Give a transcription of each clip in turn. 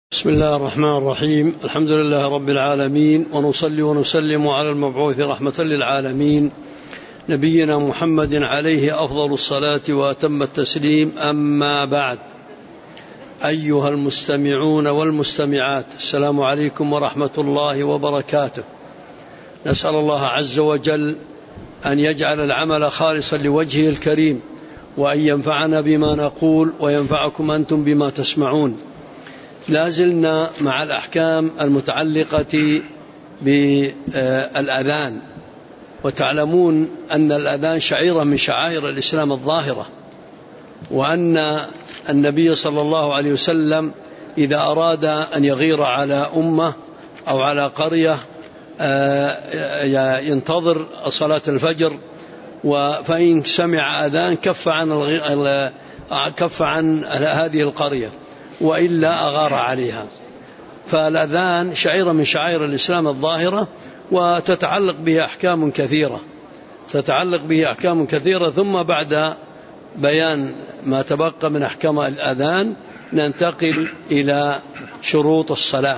بسم الله الرحمن الرحيم. الحمد لله رب العالمين، ونصلي ونسلم على المبعوث رحمة للعالمين نبينا محمد عليه أفضل الصلاة وأتم التسليم. أما بعد، أيها المستمعون والمستمعات، السلام عليكم ورحمة الله وبركاته. نسأل الله عز وجل أن يجعل العمل خالصا لوجهه الكريم، وأن ينفعنا بما نقول وينفعكم أنتم بما تسمعون. لازلنا مع الأحكام المتعلقة بالأذان، وتعلمون أن الأذان شعيرة من شعائر الإسلام الظاهرة، وأن النبي صلى الله عليه وسلم إذا أراد أن يغير على أمة أو على قرية ينتظر صلاة الفجر، فإن سمع أذان كف عن هذه القرية، وإلا أغار عليها. فالأذان شعيرة من شعائر الإسلام الظاهرة، وتتعلق به أحكام كثيرة. ثم بعد بيان ما تبقى من أحكام الأذان ننتقل إلى شروط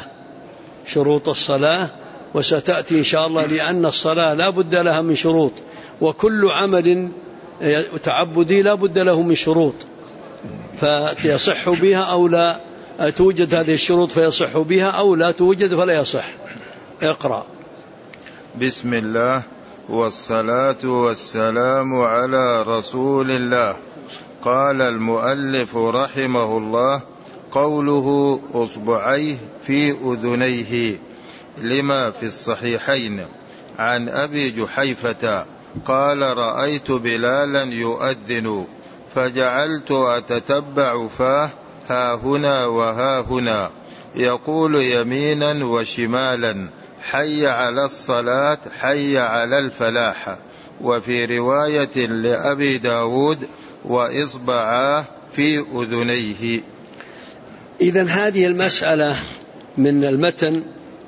الصلاة، وستأتي إن شاء الله، لأن الصلاة لا بد لها من شروط، وكل عمل تعبدي لا بد له من شروط، فيصح بها أو لا توجد هذه الشروط فيصح بها، أو لا توجد فلا يصح. اقرأ. بسم الله والصلاة والسلام على رسول الله. قال المؤلف رحمه الله: قوله أصبعيه في أذنيه، لما في الصحيحين عن أبي جحيفة قال: رأيت بلالا يؤذن فجعلت أتتبع فاه ها هنا وها هنا، يقول يمينا وشمالا: حي على الصلاة، حي على الفلاح. وفي رواية لأبي داود: وإصبعاه في أذنيه. إذن هذه المسألة من المتن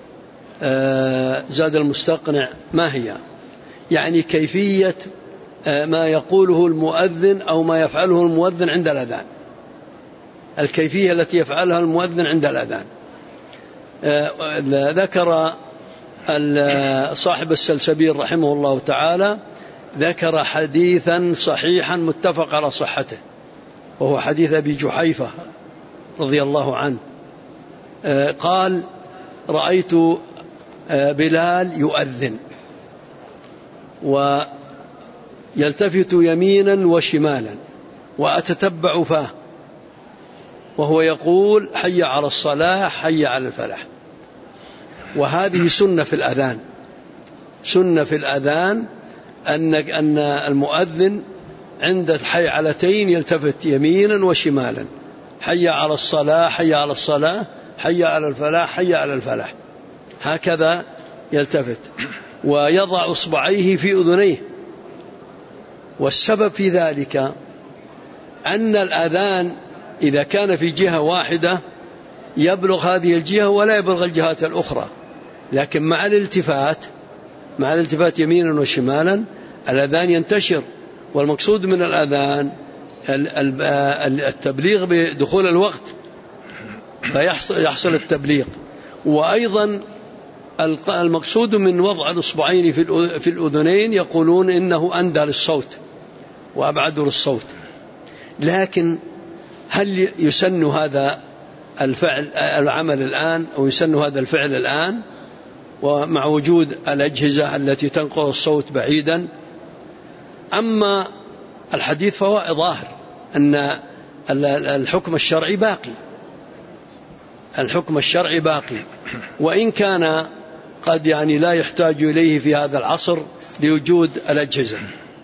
زاد المستقنع ما هي؟ يعني كيفية ما يقوله المؤذن أو ما يفعله المؤذن عند الأذان، الكيفية التي يفعلها المؤذن عند الأذان. ذكر صاحب السلسبيل رحمه الله تعالى، ذكر حديثا صحيحا متفق على صحته، وهو حديث أبي جحيفة رضي الله عنه. قال: رأيت بلال يؤذن ويلتفت يمينا وشمالا وأتتبع فاه، وهو يقول: حي على الصلاة، حي على الفلاح. وهذه سنة في الأذان أن المؤذن عند الحيعلتين يلتفت يمينا وشمالا: حي على الصلاة، حي على الصلاة، حي على الفلاح، حي على الفلاح. هكذا يلتفت، ويضع إصبعيه في أذنيه. والسبب في ذلك أن الأذان إذا كان في جهة واحدة يبلغ هذه الجهة ولا يبلغ الجهات الأخرى، لكن مع الالتفات يمينا وشمالا الأذان ينتشر. والمقصود من الأذان التبليغ بدخول الوقت، فيحصل التبليغ. وأيضا المقصود من وضع الأصبعين في الأذنين يقولون إنه أندى للصوت وأبعد للصوت. لكن هل يسن هذا العمل الآن، أو يسن هذا الفعل الآن ومع وجود الأجهزة التي تنقل الصوت بعيدا؟ أما الحديث فهو ظاهر أن الحكم الشرعي باقي، وإن كان قد لا يحتاج إليه في هذا العصر لوجود الأجهزة.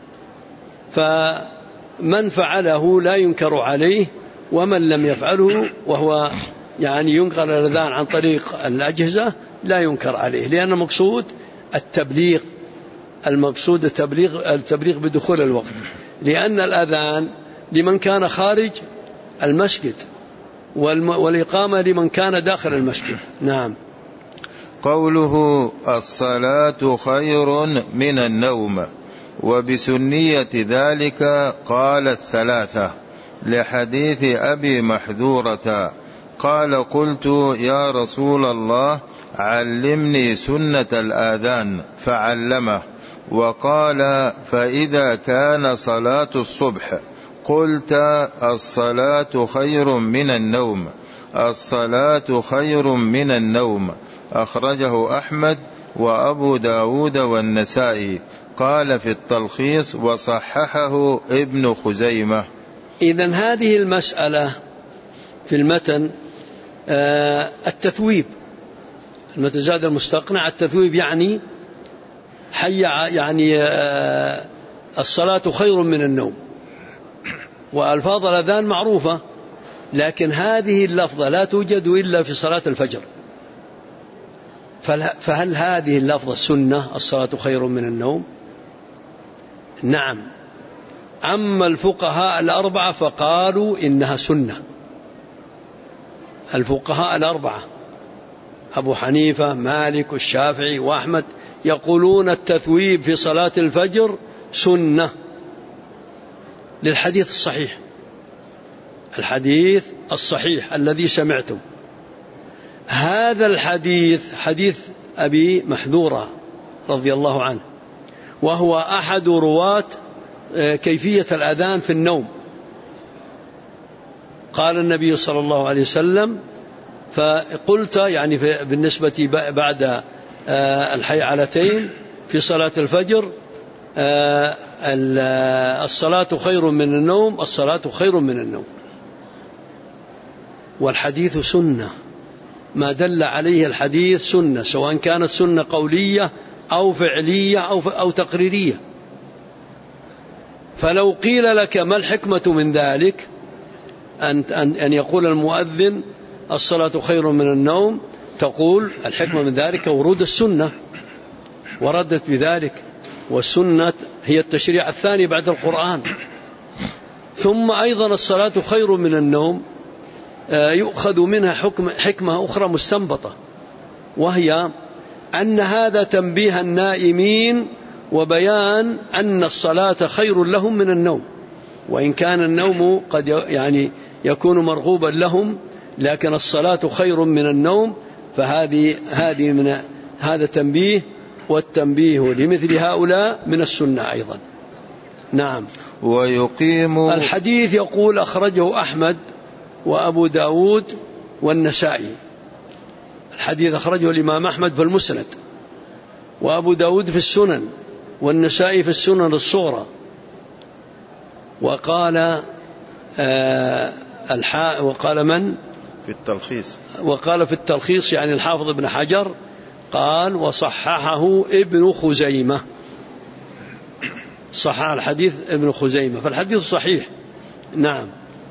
فمن فعله لا ينكر عليه، ومن لم يفعله وهو ينقل الأذان عن طريق الأجهزة لا ينكر عليه، لأن المقصود التبليغ بدخول الوقت، لأن الأذان لمن كان خارج المسجد، والإقامة لمن كان داخل المسجد. نعم. قوله الصلاة خير من النوم، وبسنية ذلك قال 3، لحديث أبي محذورة: قال قلت يا رسول الله علمني سنة الآذان فعلمه. وقال فإذا كان صلاة الصبح قلت الصلاة خير من النوم، الصلاة خير من النوم. أخرجه أحمد وأبو داود والنسائي. قال في التلخيص وصححه ابن خزيمة. إذن هذه المسألة في المتن التثويب، المتن زاد المستقنع التثويب يعني الصلاة خير من النوم، وألفاظ الأذان معروفة، لكن هذه اللفظة لا توجد إلا في صلاة الفجر. فهل هذه اللفظة سنة الصلاة خير من النوم؟ نعم. أما الفقهاء الأربعة فقالوا إنها سنة. الفقهاء الأربعة أبو حنيفة مالك والشافعي وأحمد يقولون التثويب في صلاة الفجر سنة للحديث الصحيح، الحديث الصحيح الذي سمعتم. هذا الحديث حديث أبي محذورة رضي الله عنه، وهو أحد رواة كيفية الأذان في النوم. قال النبي صلى الله عليه وسلم فقلت يعني بالنسبة بعد الحيعلتين في صلاة الفجر الصلاة خير من النوم، الصلاة خير من النوم. والحديث سنة، ما دل عليه الحديث سنة، سواء كانت سنة قولية أو فعلية أو تقريرية. فلو قيل لك ما الحكمة من ذلك أن يقول المؤذن الصلاة خير من النوم، تقول الحكمة من ذلك ورود السنة، وردت بذلك، والسنة هي التشريع الثاني بعد القرآن. ثم أيضا الصلاة خير من النوم يؤخذ منها حكمة أخرى مستنبطة، وهي أن هذا تنبيه النائمين وبيان أن الصلاة خير لهم من النوم، وإن كان النوم قد يكون مرغوبا لهم، لكن الصلاة خير من النوم. فهذه من هذا تنبيه، والتنبيه لمثل هؤلاء من السنة أيضا. نعم. ويقيم الحديث يقول أخرجه أحمد وأبو داود والنسائي. الحديث أخرجه الإمام أحمد في المسند، وأبو داود في السنن، والنسائي في السنن الصغرى. وقال وقال من في التلخيص، وقال في التلخيص يعني الحافظ ابن حجر، قال وصححه ابن خزيمة، صحح الحديث ابن خزيمة، فالحديث صحيح. نعم.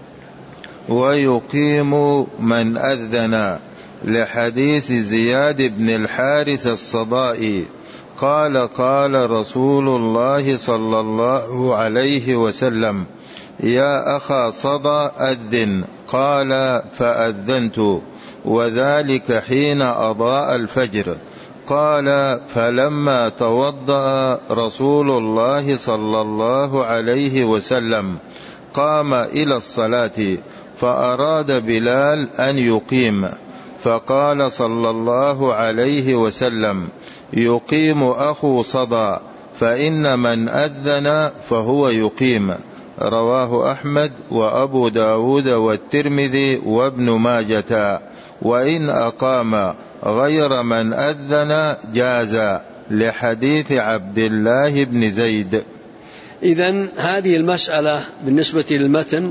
ويقيم من أذن، لحديث زياد بن الحارث الصدائي قال قال رسول الله صلى الله عليه وسلم يا أخا صدى أذن، قال فأذنت، وذلك حين أضاء الفجر. قال فلما توضأ رسول الله صلى الله عليه وسلم قام إلى الصلاة، فأراد بلال أن يقيم، فقال صلى الله عليه وسلم يقيم أخو صدى، فإن من أذن فهو يقيم. رواه أحمد وأبو داود والترمذي وابن ماجة. وإن أقام غير من أذن جاز، لحديث عبد الله بن زيد. إذن هذه المسألة بالنسبة للمتن،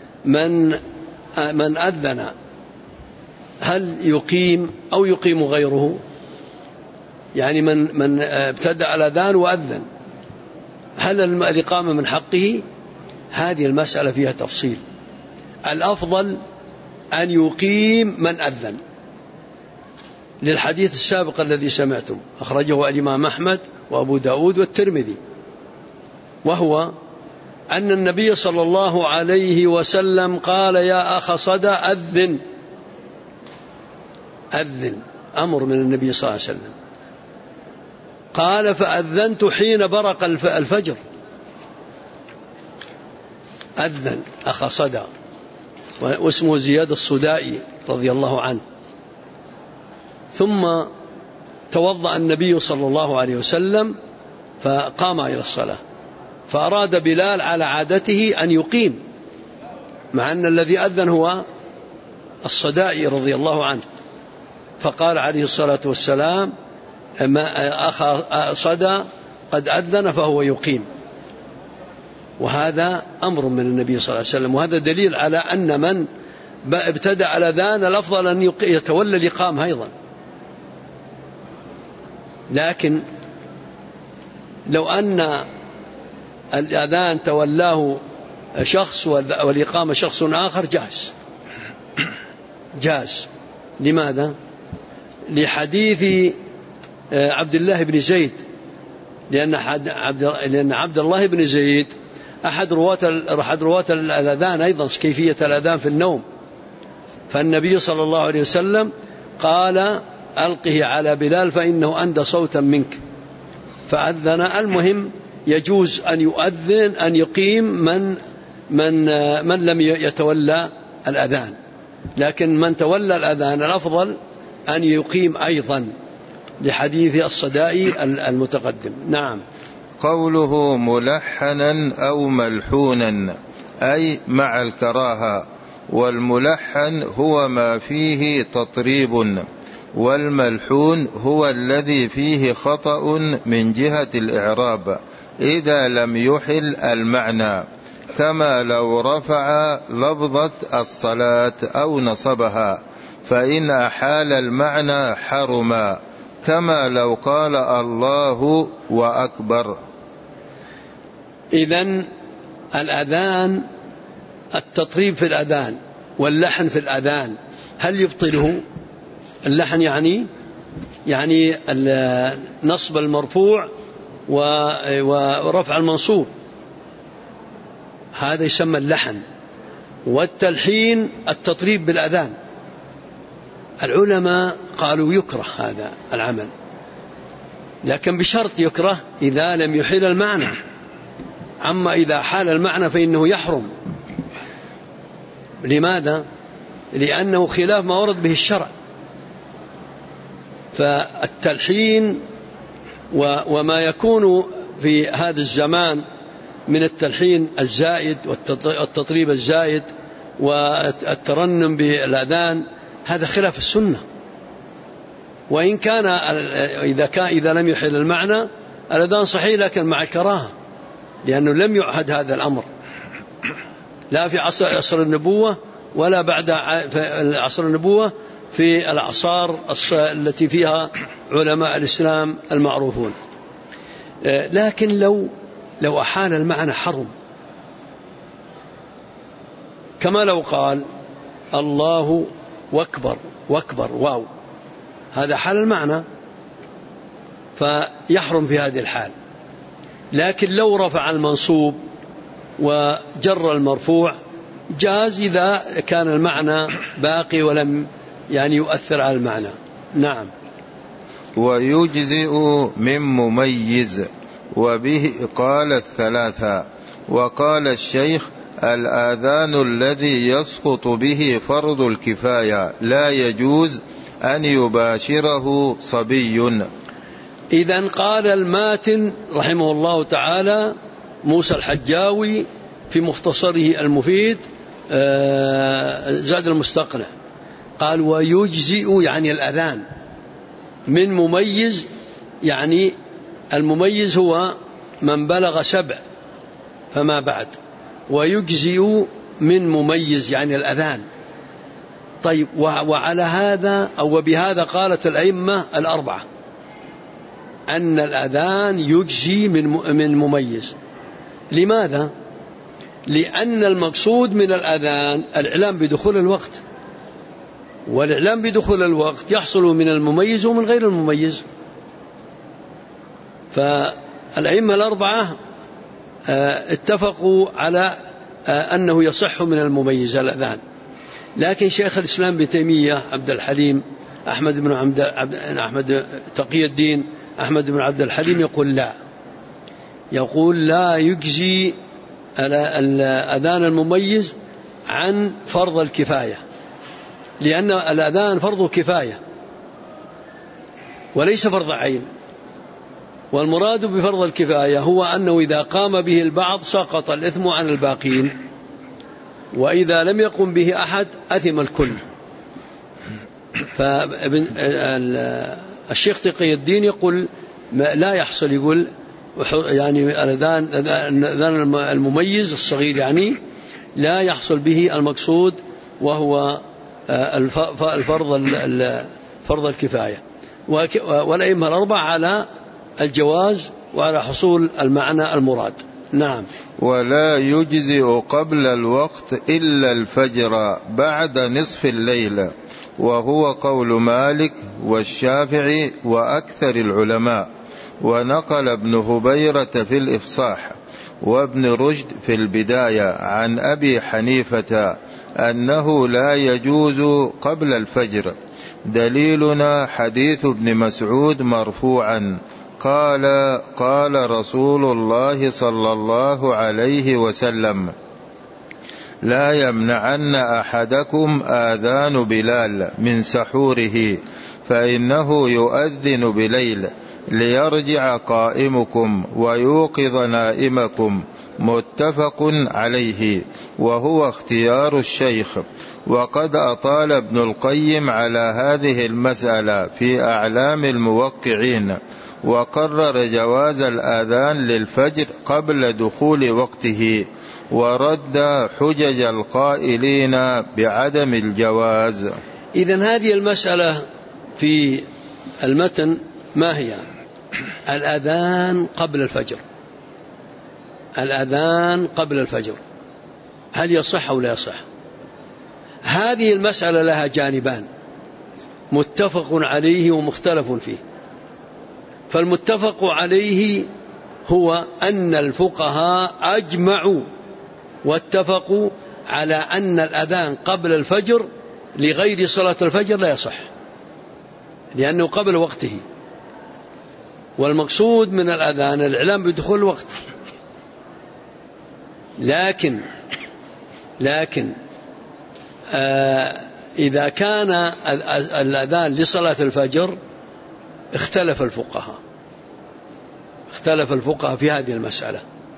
من أذن هل يقيم أو يقيم غيره؟ يعني من ابتدأ الأذان وأذن، هل الإقامة من حقه؟ هذه المسألة فيها تفصيل. الأفضل أن يقيم من أذن، للحديث السابق الذي سمعتم أخرجه الإمام أحمد وأبو داود والترمذي، وهو أن النبي صلى الله عليه وسلم قال يا أخ صدى أذن، أذن، أمر من النبي صلى الله عليه وسلم. قال فأذنت حين برق الفجر، أذن أخ صدى. واسمه زياد الصدائي رضي الله عنه. ثم توضأ النبي صلى الله عليه وسلم فقام إلى الصلاة، فأراد بلال على عادته أن يقيم، مع أن الذي أذن هو الصدائي رضي الله عنه، فقال عليه الصلاة والسلام: ما أخا صدى قد أذن فهو يقيم. وهذا أمر من النبي صلى الله عليه وسلم، وهذا دليل على أن من ابتدأ الأذان الأفضل أن يتولى الإقامة أيضا. لكن لو أن الأذان تولاه شخص والإقامة شخص آخر جاز. لماذا؟ لحديث عبد الله بن زيد، لأن عبد الله بن زيد أحد رواة الأذان أيضا، كيفية الأذان في النوم. فالنبي صلى الله عليه وسلم قال: ألقه على بلال فإنه أندى صوتا منك، فأذن. المهم يجوز أن يؤذن أن يقيم من لم يتولى الأذان، لكن من تولى الأذان الأفضل أن يقيم أيضا، لحديث الصدائي المتقدم. نعم. قوله ملحنا أو ملحونا أي مع الكراهة، والملحن هو ما فيه تطريب، والملحون هو الذي فيه خطأ من جهة الإعراب إذا لم يحل المعنى، كما لو رفع لفظة الصلاة أو نصبها، فإن أحال المعنى حرما، كما لو قال الله وأكبر. إذن الأذان، التطريب في الأذان واللحن في الأذان هل يبطله؟ اللحن يعني نصب المرفوع ورفع المنصوب، هذا يسمى اللحن. والتلحين التطريب بالأذان. العلماء قالوا يكره هذا العمل، لكن بشرط يكره إذا لم يحيل المعنى، أما إذا حال المعنى فإنه يحرم. لماذا؟ لأنه خلاف ما ورد به الشرع. فالتلحين وما يكون في هذا الزمان من التلحين الزائد والتطريب الزائد والترنم بالأذان، هذا خلاف السنة. وإن كان إذا لم يحل المعنى الأذان صحيح، لكن مع الكراهة، لأنه لم يعهد هذا الأمر لا في عصر النبوة ولا بعد عصر النبوة، في الأعصار التي فيها علماء الإسلام المعروفون. لكن لو أحال المعنى حرم، كما لو قال الله وأكبر واو، هذا حال المعنى فيحرم في هذه الحال. لكن لو رفع المنصوب وجر المرفوع جاز إذا كان المعنى باقي ولم يؤثر على المعنى. نعم. ويجزئ من مميز، وبه قال الثلاثة. وقال الشيخ: الآذان الذي يسقط به فرض الكفاية لا يجوز أن يباشره صبي. إذن قال الماتن رحمه الله تعالى موسى الحجاوي في مختصره المفيد زاد المستقنع، قال: ويجزئ يعني الأذان من مميز، يعني المميز هو من بلغ 7 فما بعد، ويجزئ من مميز يعني الأذان. طيب، وعلى هذا أو بهذا قالت الأئمة الأربعة أن الأذان يجزي من مميز. لماذا؟ لأن المقصود من الأذان الإعلام بدخول الوقت، والإعلام بدخول الوقت يحصل من المميز ومن غير المميز. فالأئمة الأربعة اتفقوا على أنه يصح من المميز الأذان. لكن شيخ الإسلام ابن تيمية عبد الحليم أحمد تقي الدين أحمد بن عبد الحليم يقول لا يجزي الأذان المميز عن فرض الكفاية، لأن الأذان فرض كفاية وليس فرض عين. والمراد بفرض الكفاية هو أنه إذا قام به البعض سقط الإثم عن الباقين، وإذا لم يقم به أحد أثم الكل. فالشيخ تقي الدين يقول لا يحصل، يقول يعني الأذان المميز الصغير يعني لا يحصل به المقصود وهو فرض الكفاية. والأئمة الأربعة على الجواز وعلى حصول المعنى المراد. نعم. ولا يجزئ قبل الوقت إلا الفجر بعد نصف الليل، وهو قول مالك والشافعي وأكثر العلماء. ونقل ابن هبيرة في الإفصاح وابن رشد في البداية عن أبي حنيفة أنه لا يجوز قبل الفجر. دليلنا حديث ابن مسعود مرفوعا قال: قال رسول الله صلى الله عليه وسلم: لا يمنعن أحدكم آذان بلال من سحوره، فإنه يؤذن بليل ليرجع قائمكم ويوقظ نائمكم. متفق عليه، وهو اختيار الشيخ. وقد أطال ابن القيم على هذه المسألة في أعلام الموقعين، وقرر جواز الآذان للفجر قبل دخول وقته، ورد حجج القائلين بعدم الجواز. إذن هذه المسألة في المتن ما هي؟ الأذان قبل الفجر. الأذان قبل الفجر هل يصح أو لا يصح؟ هذه المسألة لها جانبان، متفق عليه ومختلف فيه. فالمتفق عليه هو أن الفقهاء أجمعوا واتفقوا على أن الأذان قبل الفجر لغير صلاة الفجر لا يصح، لأنه قبل وقته، والمقصود من الأذان الإعلام بدخول الوقت. لكن إذا كان الأذان لصلاة الفجر اختلف الفقهاء في هذه المسألة.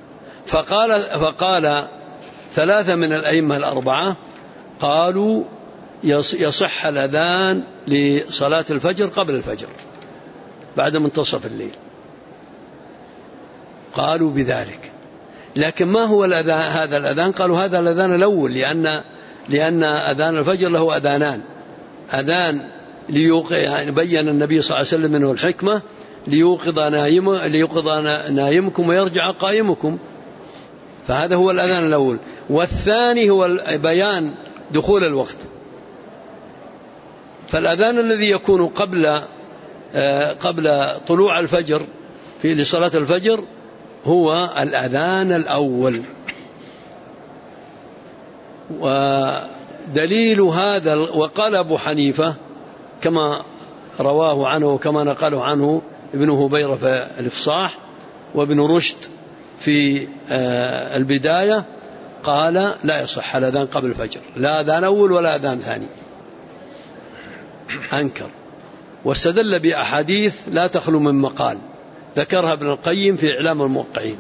فقال ثلاثة من الأئمة الأربعة قالوا يصح الأذان لصلاة الفجر قبل الفجر بعد منتصف الليل، قالوا بذلك. لكن ما هو هذا الأذان؟ قالوا هذا الأذان الأول، لأن أذان الفجر له أذانان. أذان يعني بين النبي صلى الله عليه وسلم منه الحكمة ليوقظ نائمكم ويرجع قائمكم، فهذا هو الأذان الأول. والثاني هو بيان دخول الوقت. فالأذان الذي يكون قبل طلوع الفجر لصلاة الفجر هو الأذان الأول. ودليل هذا، وقال أبو حنيفة كما رواه عنه وكما نقله عنه ابن هبيرة في الإفصاح وابن رشد في البداية، قال لا يصح الأذان قبل الفجر، لا أذان أول ولا أذان ثاني، أنكر. واستدل بأحاديث لا تخلو من مقال ذكرها ابن القيم في إعلام الموقعين.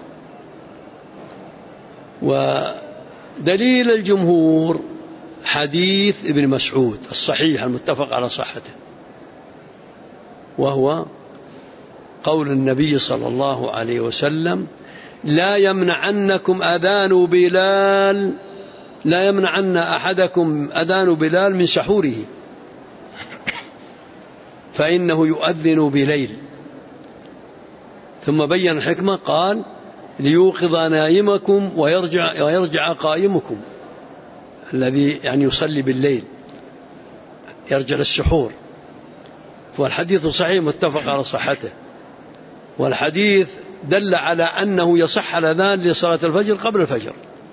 ودليل الجمهور حديث ابن مسعود الصحيح المتفق على صحته، وهو قول النبي صلى الله عليه وسلم: لا يمنعنكم أذان بلال، لا يمنعن أحدكم أذان بلال من سحوره، فإنه يؤذن بليل. ثم بين الحكمة، قال: ليوقظ نائمكم ويرجع قائمكم، الذي يعني يصلي بالليل يرجع للسحور. والحديث صحيح متفق على صحته، والحديث دل على أنه يصح الأذان لصلاة الفجر قبل الفجر.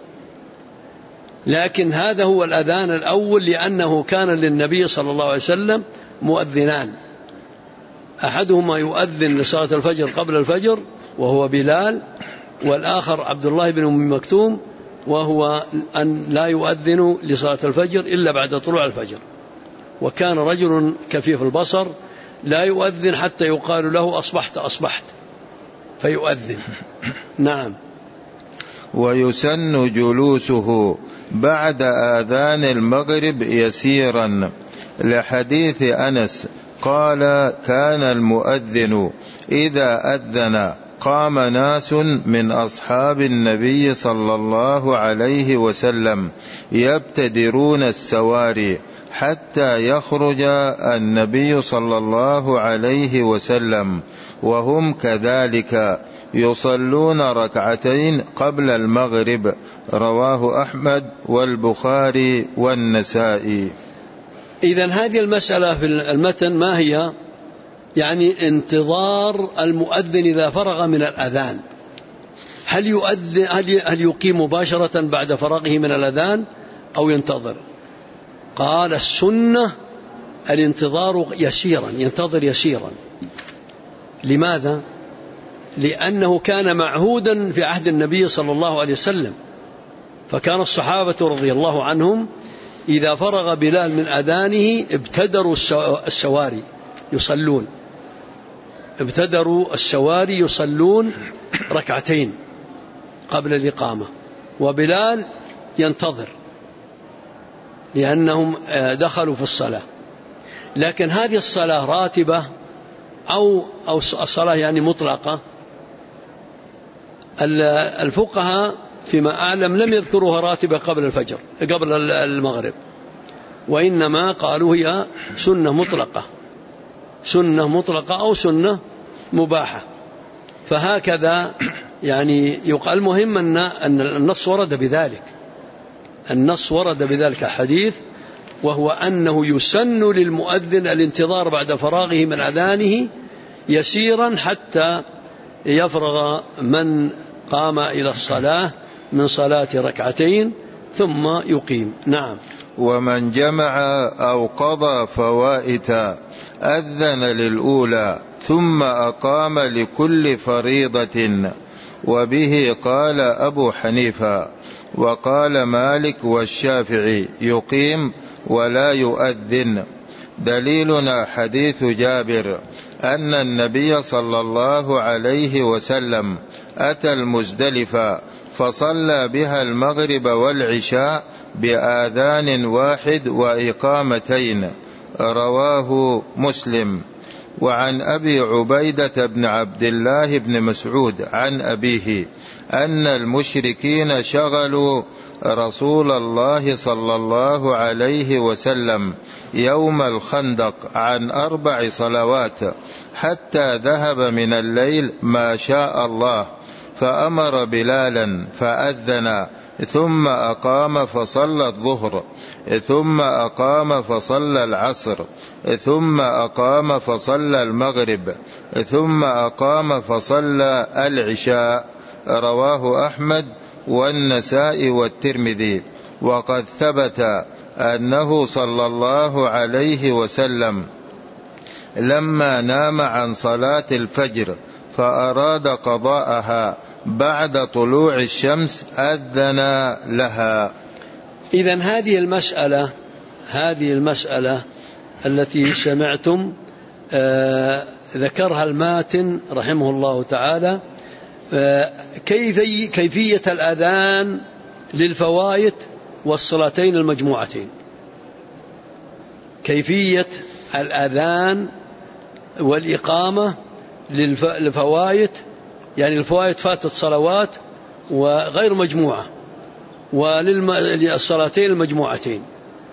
لكن هذا هو الأذان الأول، لأنه كان للنبي صلى الله عليه وسلم مؤذنان، أحدهما يؤذن لصلاة الفجر قبل الفجر وهو بلال، والآخر عبد الله بن أم مكتوم وهو أن لا يؤذن لصلاة الفجر إلا بعد طلوع الفجر. وكان رجل كفيف البصر لا يؤذن حتى يقال له أصبحت أصبحت فيؤذن. نعم. ويسن جلوسه بعد آذان المغرب يسيرا، لحديث أنس قال: كان المؤذن إذا أذن قام ناس من أصحاب النبي صلى الله عليه وسلم يبتدرون السواري حتى يخرج النبي صلى الله عليه وسلم، وهم كذلك يصلون ركعتين قبل المغرب. رواه أحمد والبخاري والنسائي. إذن هذه المسألة في المتن ما هي؟ يعني انتظار المؤذن إذا فرغ من الأذان، هل يقيم مباشرة بعد فراغه من الأذان أو ينتظر؟ قال السنة الانتظار يسيرا، ينتظر يسيرا. لماذا؟ لأنه كان معهودا في عهد النبي صلى الله عليه وسلم، فكان الصحابة رضي الله عنهم إذا فرغ بلال من أذانه ابتدروا السواري يصلون، ابتدروا السواري يصلون ركعتين قبل الإقامة، وبلال ينتظر لأنهم دخلوا في الصلاة. لكن هذه الصلاة راتبة أو الصلاة يعني مطلقة، الفقهاء فيما أعلم لم يذكروها راتبة قبل الفجر قبل المغرب، وإنما قالوا هي سنة مطلقة، سنة مطلقة أو سنة مباحة. فهكذا يعني يقال. المهم أن النص ورد بذلك، النص ورد بذلك حديث، وهو أنه يسن للمؤذن الانتظار بعد فراغه من أذانه يسيرا حتى يفرغ من قام إلى الصلاة من صلاة ركعتين ثم يقيم. نعم. ومن جمع أو قضى فوائت أذن للأولى ثم أقام لكل فريضة، وبه قال أبو حنيفة، وقال مالك والشافعي يقيم ولا يؤذن. دليلنا حديث جابر أن النبي صلى الله عليه وسلم أتى المزدلفة فصلى بها المغرب والعشاء بآذان واحد وإقامتين. رواه مسلم. وعن أبي عبيدة بن عبد الله بن مسعود عن أبيه أن المشركين شغلوا رسول الله صلى الله عليه وسلم يوم الخندق عن 4 صلوات حتى ذهب من الليل ما شاء الله، فأمر بلالا فأذن، ثم أقام فصلى الظهر، ثم أقام فصلى العصر، ثم أقام فصلى المغرب، ثم أقام فصلى العشاء. رواه أحمد والنسائي والترمذي. وقد ثبت أنه صلى الله عليه وسلم لما نام عن صلاة الفجر فأراد قضاءها بعد طلوع الشمس أذن لها. إذن هذه المسألة التي سمعتم ذكرها الماتن رحمه الله تعالى، كيفية الأذان للفوائت والصلاتين المجموعتين. كيفية الأذان والإقامة للفوائت، يعني الفوائت فاتت صلوات وغير مجموعة، وللصلاتين المجموعتين.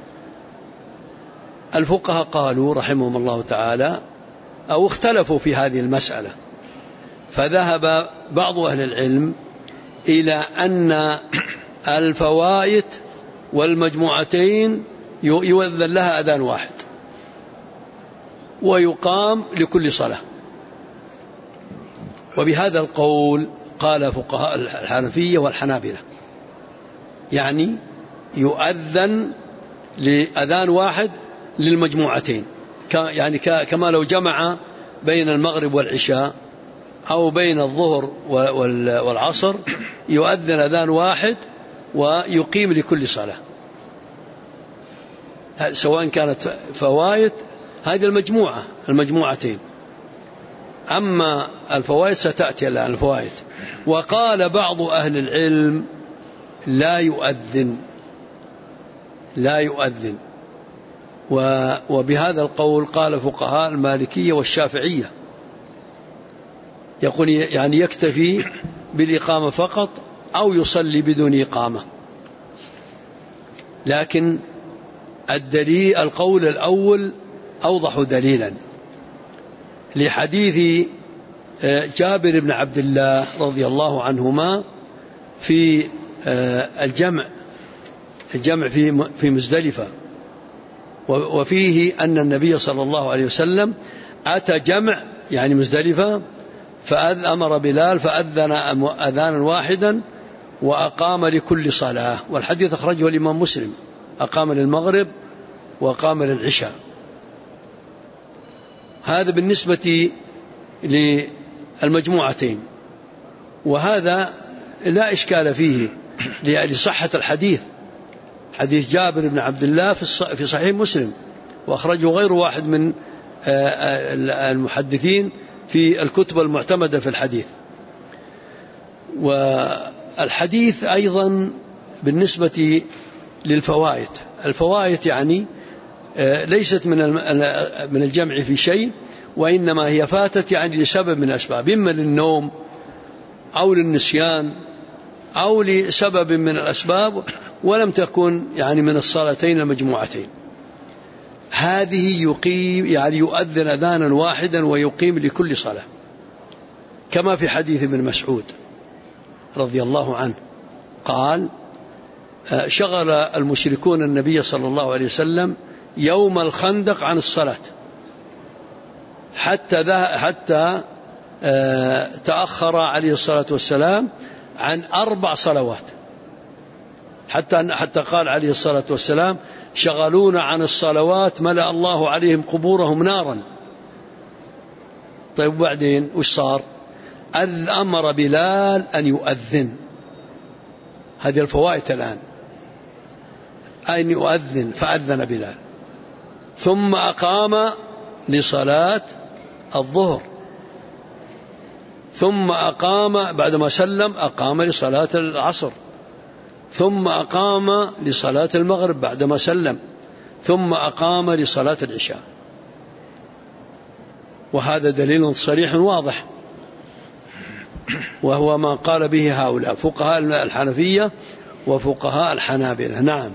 الفقهاء قالوا رحمهم الله تعالى أو اختلفوا في هذه المسألة، فذهب بعض أهل العلم إلى أن الفوائت والمجموعتين يؤذن لها أذان واحد ويقام لكل صلاة. وبهذا القول قال فقهاء الحنفية والحنابلة، يعني يؤذن لأذان واحد للمجموعتين، يعني كما لو جمع بين المغرب والعشاء أو بين الظهر والعصر، يؤذن أذان واحد ويقيم لكل صلاة، سواء كانت فوائد، هذه المجموعتين. أما الفوائد ستأتي الآن الفوائد. وقال بعض أهل العلم لا يؤذن، وبهذا القول قال فقهاء المالكية والشافعية، يقول يعني يكتفي بالإقامة فقط أو يصلي بدون إقامة. لكن الدليل القول الأول أوضح دليلا لحديث جابر بن عبد الله رضي الله عنهما في الجمع في مزدلفة، وفيه أن النبي صلى الله عليه وسلم أتى جمع يعني مزدلفة فأمر بلال فأذن أذانا واحدا وأقام لكل صلاة، والحديث أخرجه الإمام مسلم، أقام للمغرب وأقام للعشاء. هذا بالنسبة للمجموعتين، وهذا لا إشكال فيه لصحة الحديث، حديث جابر بن عبد الله في صحيح مسلم، وأخرجه غير واحد من المحدثين في الكتب المعتمدة في الحديث. والحديث أيضا بالنسبة للفوائد، الفوائد يعني ليست من الجمع في شيء، وإنما هي فاتت يعني لسبب من الأسباب، إما للنوم أو للنسيان أو لسبب من الأسباب، ولم تكن يعني من الصلاتين المجموعتين. هذه يقيم يعني يؤذن أذانا واحدا ويقيم لكل صلاة، كما في حديث ابن مسعود رضي الله عنه قال: شغل المشركون النبي صلى الله عليه وسلم يوم الخندق عن الصلاة حتى تأخر عليه الصلاة والسلام عن 4 صلوات، حتى قال عليه الصلاة والسلام: شغلونا عن الصلوات ملأ الله عليهم قبورهم نارا. طيب وبعدين وش صار؟ أمر بلال أن يؤذن. هذه الفوائد الآن، أن يؤذن، فأذن بلال، ثم أقام لصلاة الظهر، ثم أقام بعدما سلم أقام لصلاة العصر، ثم أقام لصلاة المغرب بعدما سلم، ثم أقام لصلاة العشاء. وهذا دليل صريح واضح، وهو ما قال به هؤلاء فقهاء الحنفية وفقهاء الحنابلة. نعم.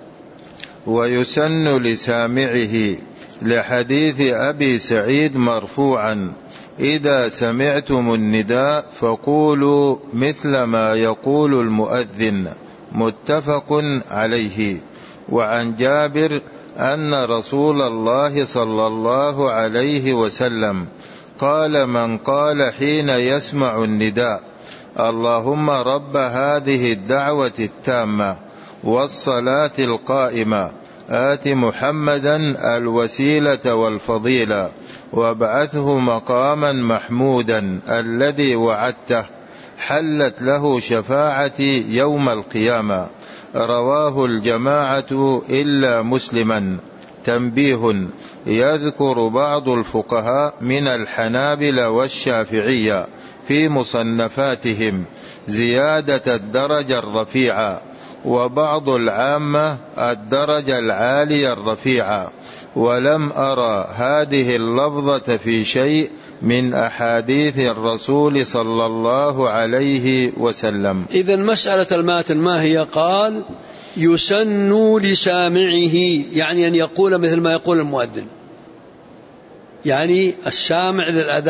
ويسن لسامعه لحديث أبي سعيد مرفوعا: إذا سمعتم النداء فقولوا مثل ما يقول المؤذن، متفق عليه. وعن جابر أن رسول الله صلى الله عليه وسلم قال: من قال حين يسمع النداء: اللهم رب هذه الدعوة التامة والصلاة القائمة آت محمدا الوسيلة والفضيلة وابعثه مقاما محمودا الذي وعدته، حلت له شفاعتي يوم القيامة. رواه الجماعة إلا مسلما. تنبيه: يذكر بعض الفقهاء من الحنابلة والشافعية في مصنفاتهم زيادة الدرجة الرفيعة، وبعض العامة الدرجة العالية الرفيعة، ولم أرى هذه اللفظة في شيء من أحاديث الرسول صلى الله عليه وسلم. إذن مسألة الماتن ما هي؟ قال: يسن لسامعه، يعني أن يقول مثل ما يقول المؤذن، يعني السامع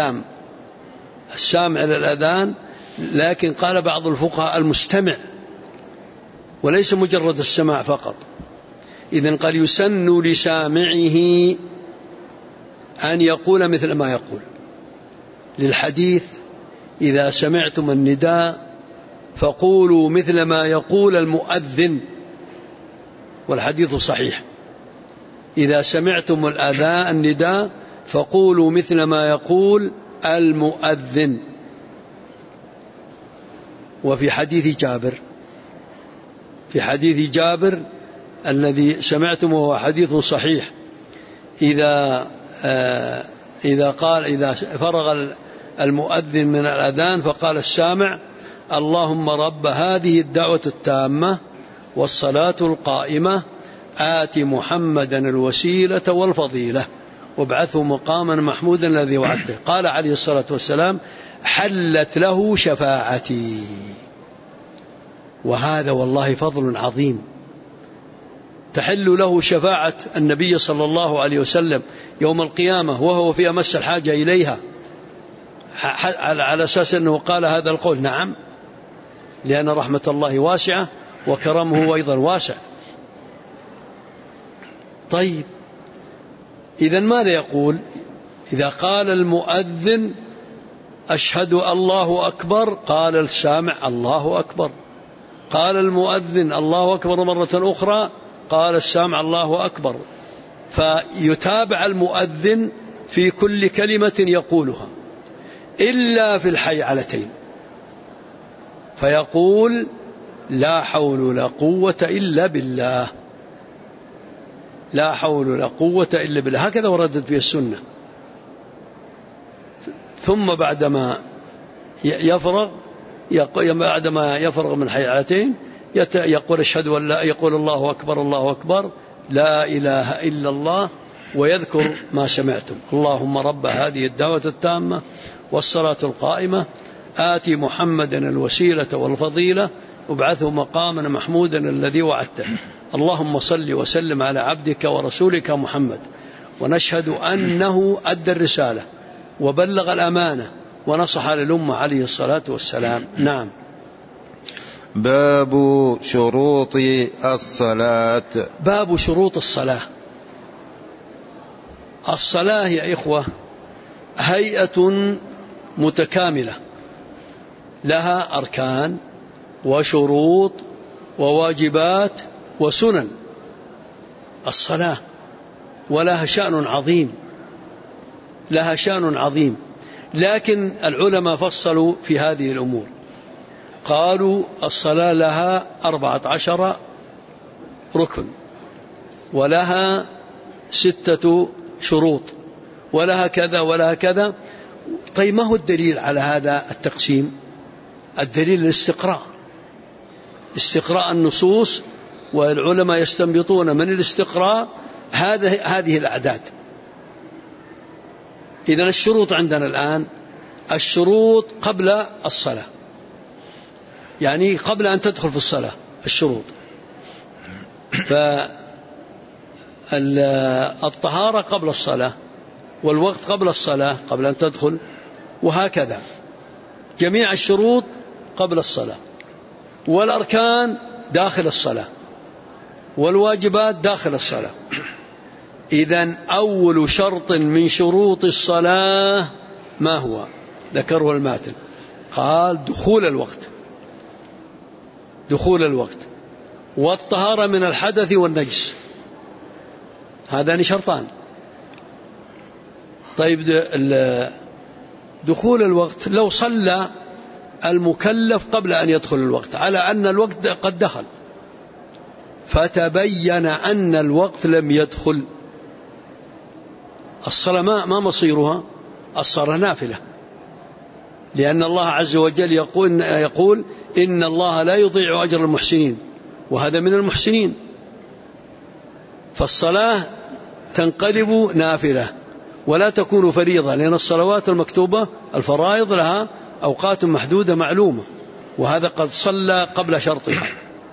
للأذان، لكن قال بعض الفقهاء المستمع، وليس مجرد السماع فقط. إذن قال: يسن لسامعه أن يقول مثل ما يقول، للحديث: إذا سمعتم النداء فقولوا مثل ما يقول المؤذن، والحديث صحيح: إذا سمعتم النداء فقولوا مثل ما يقول المؤذن. وفي حديث جابر في حديث جابر الذي سمعتم وهو حديث صحيح، إذا فرغ المؤذن من الأذان فقال السامع: اللهم رب هذه الدعوة التامة والصلاة القائمة آت محمدا الوسيلة والفضيلة وابعثه مقاما محمودا الذي وعدته. قال عليه الصلاة والسلام: حلت له شفاعتي. وهذا والله فضل عظيم، تحل له شفاعة النبي صلى الله عليه وسلم يوم القيامة وهو في أمس الحاجة إليها، على أساس أنه قال هذا القول. نعم، لأن رحمة الله واسعة وكرمه أيضا واسع. طيب، إذن ماذا يقول إذا قال المؤذن: أشهد الله أكبر؟ قال السامع: الله أكبر. قال المؤذن: الله أكبر مرة أخرى، قال السامع: الله أكبر. فيتابع المؤذن في كل كلمة يقولها إلا في الحيعلتين، فيقول: لا حول ولا قوة إلا بالله، لا حول ولا قوة إلا بالله. هكذا وردت به السنة. ثم بعدما يفرغ من الحيعلتين يقول: أشهد أن لا، يقول: الله أكبر الله أكبر، لا إله إلا الله، ويذكر ما سمعتم: اللهم رب هذه الدعوة التامة والصلاة القائمة آتي محمدا الوسيلة والفضيلة وابعثه مقاما محمودا الذي وعدته. اللهم صل وسلم على عبدك ورسولك محمد، ونشهد أنه أدى الرسالة وبلغ الأمانة ونصح للأمة عليه الصلاة والسلام. نعم. باب شروط الصلاة. باب شروط الصلاة. الصلاة يا إخوة هيئة متكاملة، لها أركان وشروط وواجبات وسنن الصلاة، ولها شأن عظيم، لها شأن عظيم. لكن العلماء فصلوا في هذه الأمور، قالوا: الصلاة لها 14 ركن، ولها 6 شروط، ولها كذا ولها كذا. طيب، ما هو الدليل على هذا التقسيم؟ الدليل الاستقراء، استقراء النصوص، والعلماء يستنبطون من الاستقراء هذه الأعداد. إذن الشروط عندنا الآن: الشروط قبل الصلاة، يعني قبل أن تدخل في الصلاة الشروط. فالطهارة قبل الصلاة، والوقت قبل الصلاة قبل أن تدخل، وهكذا جميع الشروط قبل الصلاة، والأركان داخل الصلاة، والواجبات داخل الصلاة. إذن أول شرط من شروط الصلاة ما هو؟ ذكره الماتن، قال: دخول الوقت، دخول الوقت، والطهارة من الحدث والنجس، هذان شرطان. طيب، دخول الوقت، لو صلى المكلف قبل أن يدخل الوقت على أن الوقت قد دخل، فتبين أن الوقت لم يدخل، الصلاة ما مصيرها؟ الصلاة نافلة، لأن الله عز وجل يقول: إن الله لا يضيع أجر المحسنين، وهذا من المحسنين. فالصلاة تنقلب نافلة ولا تكون فريضة، لأن الصلوات المكتوبة الفرائض لها أوقات محدودة معلومة، وهذا قد صلى قبل شرطها.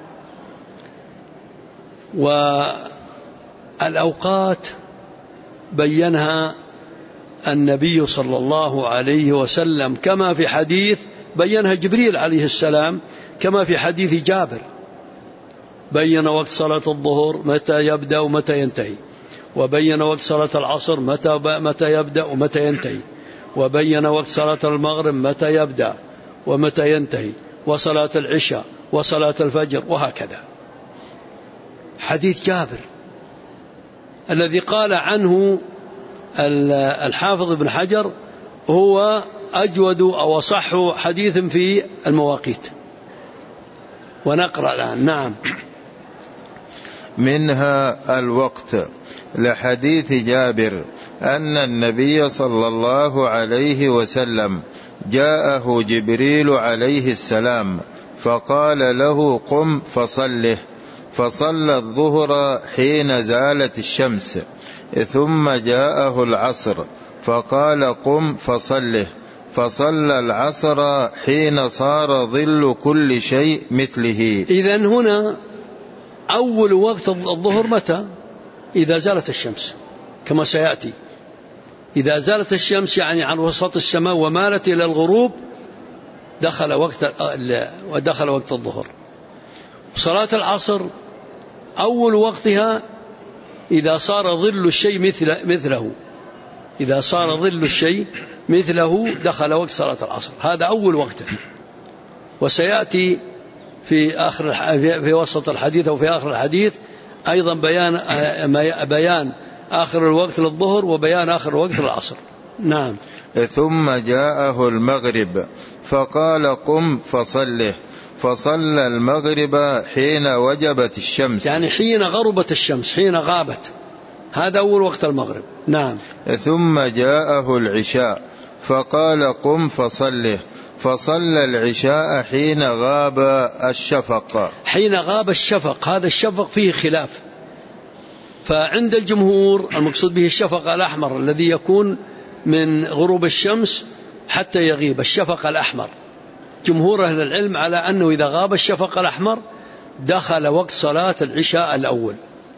والأوقات بينها النبي صلى الله عليه وسلم، كما في حديث بينها جبريل عليه السلام، كما في حديث جابر: بين وقت صلاة الظهر متى يبدأ ومتى ينتهي، وبين وقت صلاة العصر متى يبدأ ومتى ينتهي، وبين وقت صلاة المغرب متى يبدأ ومتى ينتهي، وصلاة العشاء وصلاة الفجر، وهكذا. حديث جابر الذي قال عنه الحافظ ابن حجر هو أجود أو أصح حديث في المواقيت، ونقرأ الآن. نعم. منها الوقت، لحديث جابر أن النبي صلى الله عليه وسلم جاءه جبريل عليه السلام فقال له قم فصله، فصلى الظهر حين زالت الشمس، ثم جاءه العصر فقال قم فصله، فصلى العصر حين صار ظل كل شيء مثله. إذن هنا أول وقت الظهر متى؟ إذا زالت الشمس كما سيأتي. إذا زالت الشمس يعني عن وسط السماء ومالت إلى الغروب دخل وقت الظهر. صلاة العصر أول وقتها إذا صار ظل الشيء مثله، إذا صار ظل الشيء مثله دخل وقت صلاة العصر، هذا أول وقته. وسيأتي في وسط الحديث أو في آخر الحديث أيضا بيان آخر الوقت للظهر وبيان آخر الوقت للعصر. نعم. ثم جاءه المغرب فقال قم فصله، فصلى المغرب حين وجبت الشمس، يعني حين غربت الشمس، حين غابت، هذا أول وقت المغرب. نعم. ثم جاءه العشاء فقال قم فصله، فصلى العشاء حين غاب الشفق. حين غاب الشفق، هذا الشفق فيه خلاف، فعند الجمهور المقصود به الشفق الأحمر الذي يكون من غروب الشمس حتى يغيب، الشفق الأحمر. جمهور أهل العلم على أنه إذا غاب الشفق الأحمر دخل وقت صلاة العشاء الأول،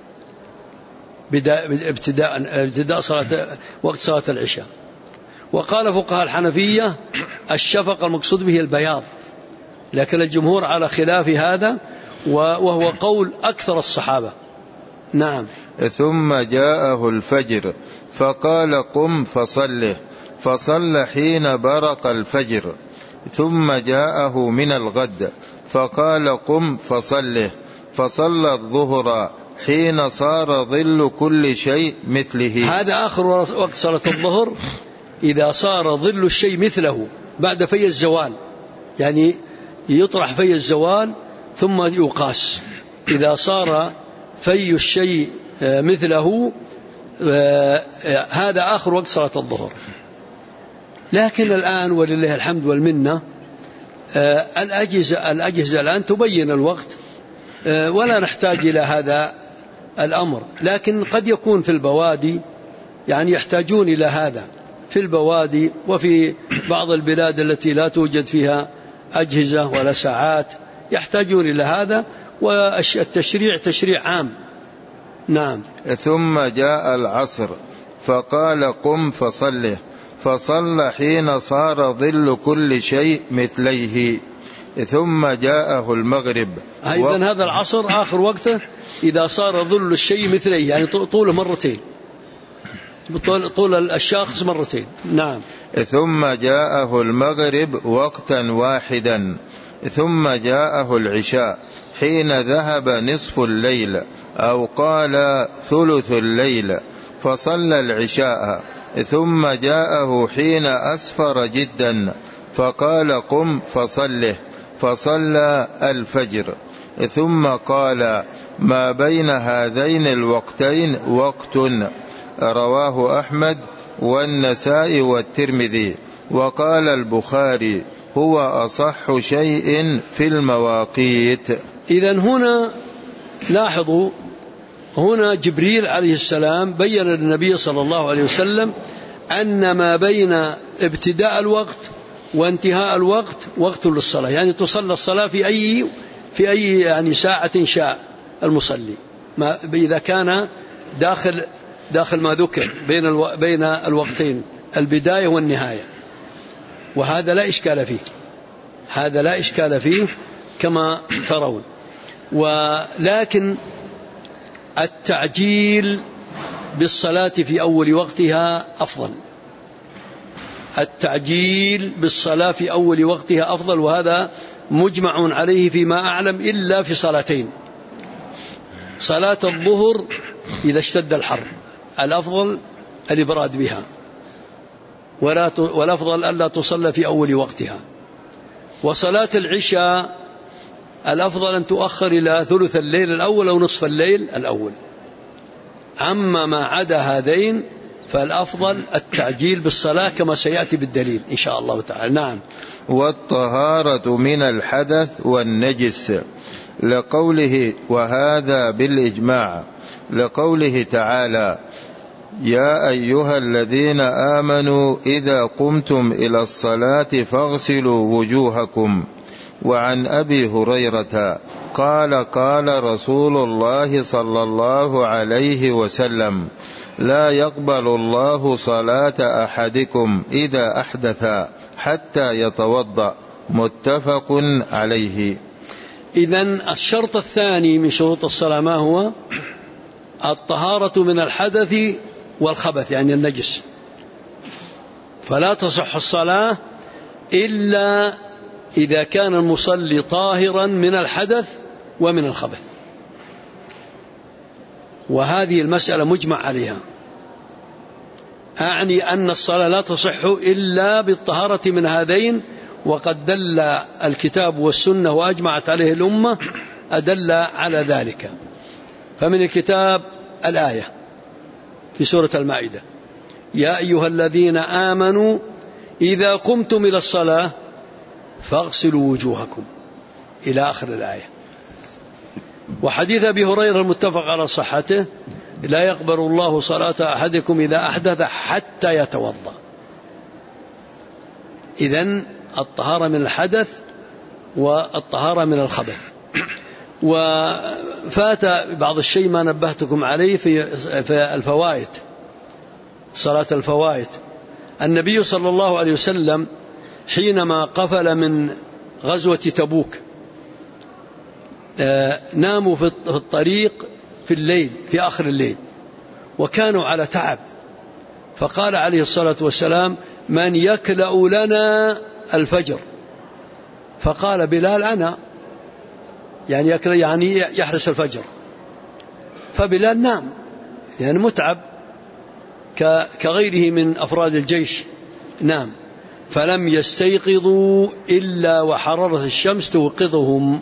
ابتداء وقت صلاة العشاء. وقال فقهاء الحنفية الشفق المقصود به البياض، لكن الجمهور على خلاف هذا، وهو قول أكثر الصحابة. نعم. ثم جاءه الفجر فقال قم فصله، فصلى حين برق الفجر. ثم جاءه من الغد فقال قم فصله، فصلى الظهر حين صار ظل كل شيء مثله. هذا آخر وقت صلاة الظهر، إذا صار ظل الشيء مثله بعد في الزوال، يعني يطرح في الزوال ثم يقاس. إذا صار في الشيء مثله هذا آخر وقت صلاة الظهر. لكن الآن ولله الحمد والمنة الأجهزة الآن تبين الوقت ولا نحتاج إلى هذا الأمر. لكن قد يكون في البوادي يعني يحتاجون إلى هذا، في البوادي وفي بعض البلاد التي لا توجد فيها أجهزة ولا ساعات يحتاجون إلى هذا، والتشريع تشريع عام. نعم. ثم جاء العصر فقال قم فصله، فصلى حين صار ظل كل شيء مثليه. ثم جاءه المغرب. أيضا هذا العصر آخر وقته إذا صار ظل الشيء مثليه، يعني طوله مرتين، طول الشاخص مرتين. نعم. ثم جاءه المغرب وقتا واحدا. ثم جاءه العشاء حين ذهب نصف الليل أو قال ثلث الليل، فصلى العشاء. ثم جاءه حين أسفر جدا فقال قم فصله، فصلى الفجر. ثم قال ما بين هذين الوقتين وقت. رواه أحمد والنسائي والترمذي. وقال البخاري هو أصح شيء في المواقيت. إذن هنا لاحظوا، هنا جبريل عليه السلام بين للنبي صلى الله عليه وسلم أن ما بين ابتداء الوقت وانتهاء الوقت وقت للصلاة، يعني تصلى الصلاة في أي يعني ساعة شاء المصلي، إذا كان داخل ما ذكر بين الوقتين البداية والنهاية، وهذا لا إشكال فيه، هذا لا إشكال فيه كما ترون. ولكن التعجيل بالصلاة في أول وقتها أفضل، التعجيل بالصلاة في أول وقتها أفضل، وهذا مجمع عليه فيما أعلم إلا في صلاتين: صلاة الظهر إذا اشتد الحر الأفضل الإبراد بها، والأفضل ألا تصلى في أول وقتها. وصلاة العشاء الأفضل أن تؤخر إلى ثلث الليل الأول أو نصف الليل الأول. أما ما عدا هذين فالأفضل التعجيل بالصلاة كما سيأتي بالدليل إن شاء الله تعالى. نعم. والطهارة من الحدث والنجس لقوله وهذا بالإجماع، لقوله تعالى يا أيها الذين آمنوا إذا قمتم إلى الصلاة فاغسلوا وجوهكم. وعن أبي هريرة قال قال رسول الله صلى الله عليه وسلم لا يقبل الله صلاة أحدكم إذا أحدث حتى يتوضأ. متفق عليه. إذن الشرط الثاني من شروط الصلاة ما هو؟ الطهارة من الحدث والخبث يعني النجس. فلا تصح الصلاة إلا إذا كان المصلي طاهرا من الحدث ومن الخبث، وهذه المسألة مجمع عليها. أعني أن الصلاة لا تصح إلا بالطهارة من هذين، وقد دل الكتاب والسنة وأجمعت عليه الأمة أدل على ذلك. فمن الكتاب الآية في سورة المائدة يا أيها الذين آمنوا إذا قمتم إلى الصلاة فاغسلوا وجوهكم إلى آخر الآية. وحديث أبي هريرة المتفق على صحته لا يقبل الله صلاة أحدكم إذا أحدث حتى يتوضأ. إذن الطهارة من الحدث والطهارة من الخبث. وفات بعض الشيء ما نبهتكم عليه في الفوائد، صلاة الفوائد. النبي صلى الله عليه وسلم حينما قفل من غزوة تبوك ناموا في الطريق في الليل في آخر الليل وكانوا على تعب، فقال عليه الصلاة والسلام من يكلأ لنا الفجر؟ فقال بلال أنا، يعني يكلأ يعني يحرس الفجر. فبلال نام يعني متعب كغيره من أفراد الجيش نام، فلم يستيقظوا إلا وحرارة الشمس توقظهم.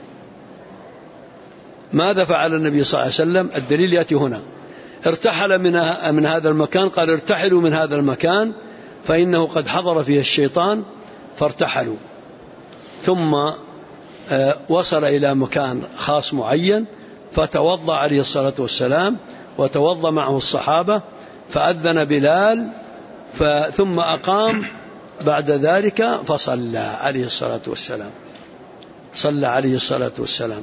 ماذا فعل النبي صلى الله عليه وسلم؟ الدليل يأتي هنا. ارتحل من هذا المكان، قال ارتحلوا من هذا المكان فإنه قد حضر فيه الشيطان، فارتحلوا. ثم وصل إلى مكان خاص معين فتوضأ عليه الصلاة والسلام وتوضأ معه الصحابة، فأذن بلال ثم أقام بعد ذلك فصلى عليه الصلاة والسلام، صلى عليه الصلاة والسلام.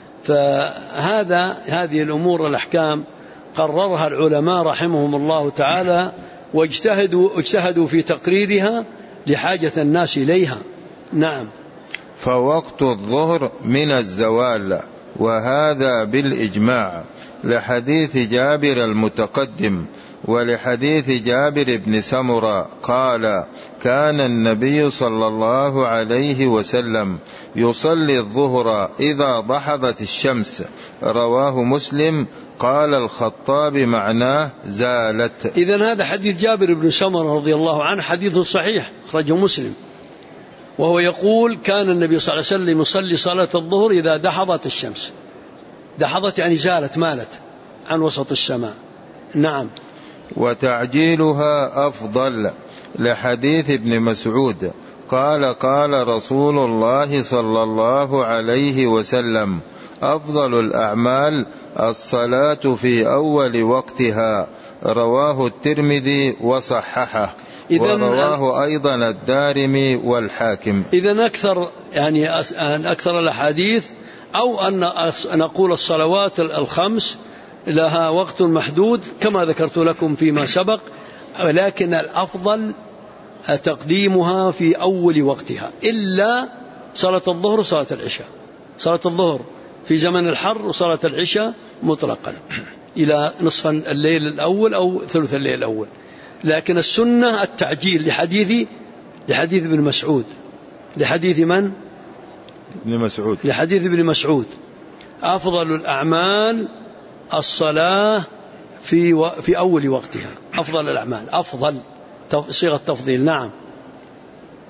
هذه الأمور الأحكام قررها العلماء رحمهم الله تعالى، واجتهدوا في تقريرها لحاجة الناس إليها. نعم. فوقت الظهر من الزوال، وهذا بالإجماع لحديث جابر المتقدم، ولحديث جابر بن سمرة قال كان النبي صلى الله عليه وسلم يصلي الظهر إذا ضحضت الشمس، رواه مسلم. قال الخطاب معناه زالت. إذن هذا حديث جابر بن سمرة رضي الله عنه حديث صحيح أخرجه مسلم، وهو يقول كان النبي صلى الله عليه وسلم يصلي صلاة الظهر إذا دحضت الشمس. دحضت يعني زالت، مالت عن وسط السماء. نعم. وتعجيلها أفضل لحديث ابن مسعود قال قال رسول الله صلى الله عليه وسلم أفضل الأعمال الصلاة في أول وقتها، رواه الترمذي وصححه، ورواه أيضا الدارمي والحاكم. إذن أكثر الأحاديث، أو أن نقول الصلوات الخمس لها وقت محدود كما ذكرت لكم فيما سبق، ولكن الأفضل تقديمها في أول وقتها، إلا صلاة الظهر وصلاة العشاء. صلاة الظهر في زمن الحر وصلاة العشاء مطلقا إلى نصف الليل الأول أو ثلث الليل الأول. لكن السنة التعجيل لحديث ابن مسعود. لحديث من؟ ابن مسعود. لحديث ابن مسعود أفضل الأعمال الصلاة في أول وقتها. أفضل الأعمال، أفضل صيغة تفضيل. نعم.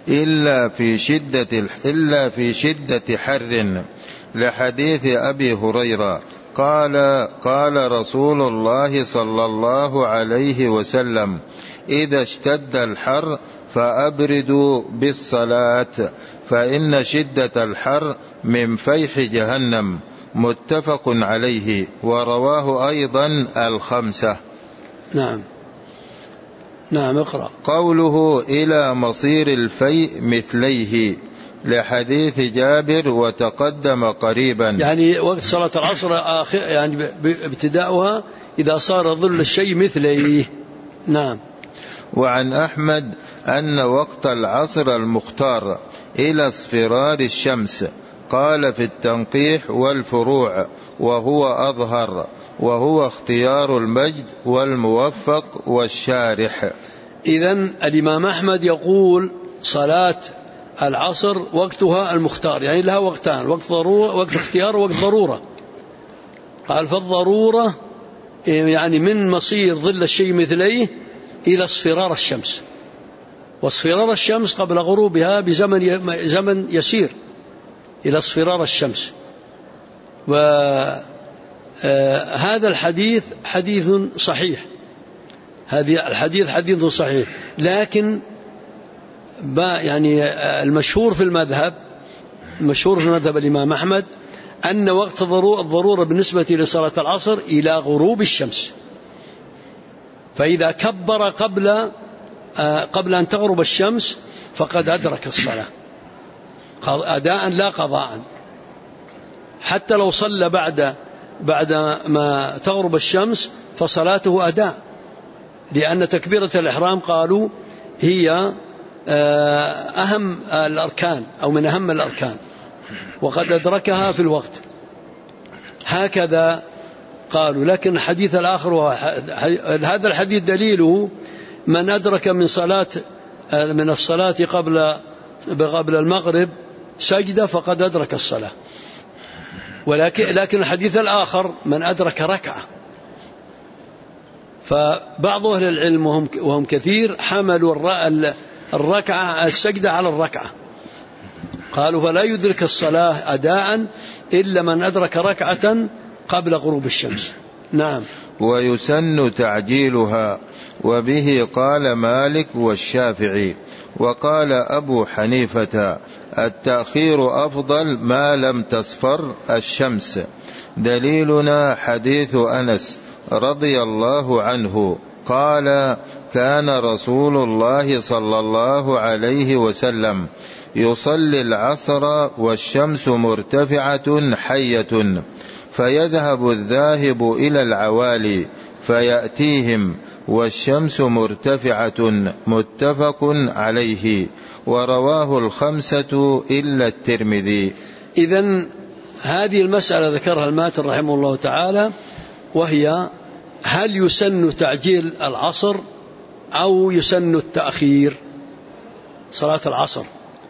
إلا في شدة حر، لحديث أبي هريرة قال رسول الله صلى الله عليه وسلم: إذا اشتد الحر فأبردوا بالصلاة فإن شدة الحر من فيح جهنم. متفق عليه، ورواه أيضا الخمسة. نعم اقرأ. قوله إلى مصير الفيء مثليه، لحديث جابر وتقدم قريبا، يعني وقت صلاة العصر يعني ابتداؤها إذا صار ظل الشيء مثليه. نعم. وعن أحمد أن وقت العصر المختار إلى اصفرار الشمس، قال في التنقيح والفروع وهو أظهر، وهو اختيار المجد والموفق والشارح. إذن الإمام أحمد يقول صلاة العصر وقتها المختار، يعني لها وقتان: وقت اختيار ووقت ضرورة. قال فالضرورة يعني من مصير ظل الشيء مثليه إلى اصفرار الشمس، واصفرار الشمس قبل غروبها بزمن يسير إلى اصفرار الشمس. وهذا الحديث حديث صحيح، هذا الحديث حديث صحيح، لكن يعني المشهور في المذهب الإمام أحمد أن وقت الضرورة بالنسبة لصلاة العصر إلى غروب الشمس، فإذا كبر قبل أن تغرب الشمس فقد أدرك الصلاة أداء لا قضاء، حتى لو صلى بعد ما تغرب الشمس فصلاته أداء، لأن تكبيرة الإحرام قالوا هي أهم الأركان أو من أهم الأركان، وقد أدركها في الوقت، هكذا قالوا. لكن الحديث الآخر هذا الحديث دليله من أدرك من الصلاة قبل المغرب سجدة فقد أدرك الصلاة. لكن الحديث الآخر من أدرك ركعة، فبعض أهل العلم وهم كثير حملوا السجدة على الركعة، قالوا فلا يدرك الصلاة أداء إلا من أدرك ركعة قبل غروب الشمس. نعم. ويسن تعجيلها، وبه قال مالك والشافعي، وقال أبو حنيفة التأخير أفضل ما لم تصفر الشمس. دليلنا حديث أنس رضي الله عنه قال: كان رسول الله صلى الله عليه وسلم يصلي العصر والشمس مرتفعة حية، فيذهب الذاهب إلى العوالي فيأتيهم والشمس مرتفعة. متفق عليه، ورواه الخمسة إلا الترمذي. إذن هذه المسألة ذكرها الماتن رحمه الله تعالى، وهي هل يسن تعجيل العصر أو يسن التأخير صلاة العصر؟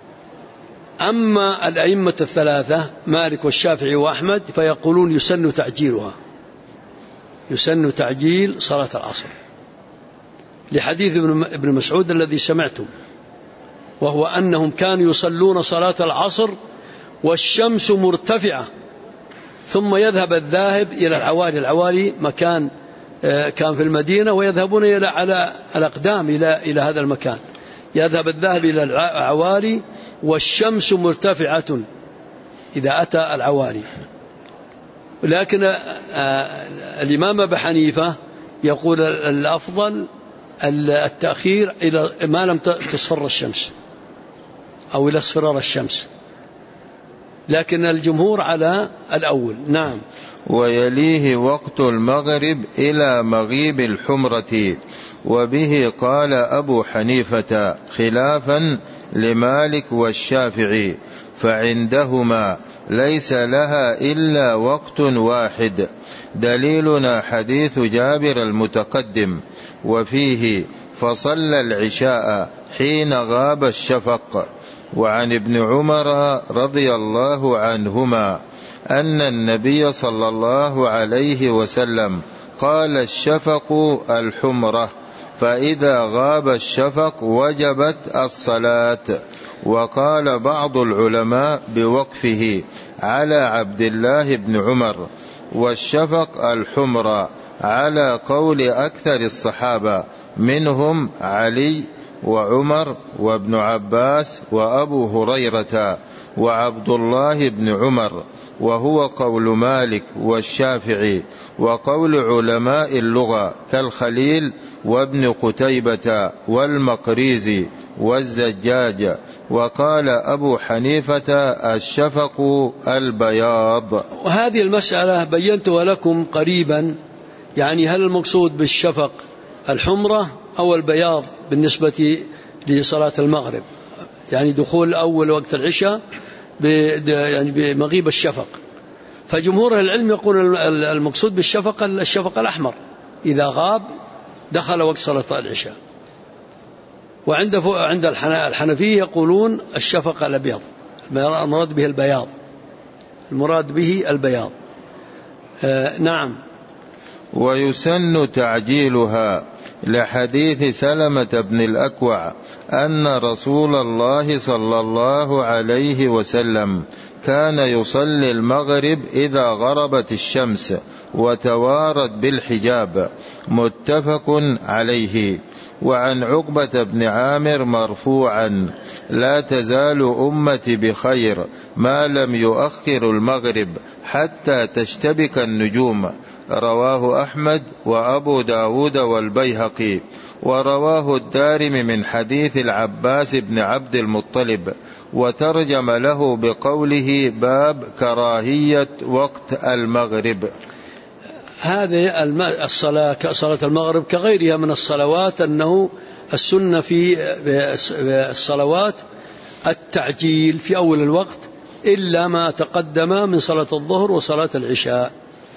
أما الأئمة الثلاثة مالك والشافعي وأحمد فيقولون يسن تعجيلها، يسن تعجيل صلاة العصر، لحديث ابن مسعود الذي سمعتم، وهو أنهم كانوا يصلون صلاة العصر والشمس مرتفعة، ثم يذهب الذاهب إلى العوالي مكان كان في المدينة، ويذهبون على الأقدام إلى هذا المكان، يذهب الذاهب إلى العوالي والشمس مرتفعة إذا أتى العوالي. لكن الإمام أبو حنيفة يقول الأفضل التأخير إلى ما لم تصفر الشمس أو إلى اصفرار الشمس، لكن الجمهور على الأول. نعم. ويليه وقت المغرب إلى مغيب الحمرة، وبه قال أبو حنيفة خلافا لمالك والشافعي، فعندهما ليس لها إلا وقت واحد. دليلنا حديث جابر المتقدم، وفيه فصلى العشاء حين غاب الشفق. وعن ابن عمر رضي الله عنهما أن النبي صلى الله عليه وسلم قال: الشفق الحمرة، فإذا غاب الشفق وجبت الصلاة. وقال بعض العلماء بوقفه على عبد الله بن عمر، والشفق الحمرة، على قول أكثر الصحابة منهم علي وعمر وابن عباس وأبو هريرة وعبد الله بن عمر، وهو قول مالك والشافعي وقول علماء اللغة كالخليل وابن قتيبة والمقريزي والزجاج. وقال أبو حنيفة الشفق البياض. وهذه المسألة بينتها لكم قريبا، يعني هل المقصود بالشفق الحمرة أو البياض بالنسبة لصلاة المغرب، يعني دخول أول وقت العشاء يعني بمغيب الشفق. فجمهور العلم يقول المقصود بالشفق الشفق الأحمر، إذا غاب دخل وقت صلاة العشاء. وعند الحنفية يقولون الشفق الأبيض، المراد به البياض، المراد به البياض. نعم. ويسن تعجيلها لحديث سلمة بن الأكوع أن رسول الله صلى الله عليه وسلم كان يصلي المغرب إذا غربت الشمس وتوارت بالحجاب، متفق عليه. وعن عقبة بن عامر مرفوعا: لا تزال أمتي بخير ما لم يؤخر المغرب حتى تشتبك النجوم. رواه أحمد وأبو داود والبيهقي، ورواه الدارمي من حديث العباس بن عبد المطلب، وترجم له بقوله: باب كراهية وقت المغرب. هذه صلاة المغرب كغيرها من الصلوات، أنه السنة في الصلوات التعجيل في أول الوقت، إلا ما تقدم من صلاة الظهر وصلاة العشاء.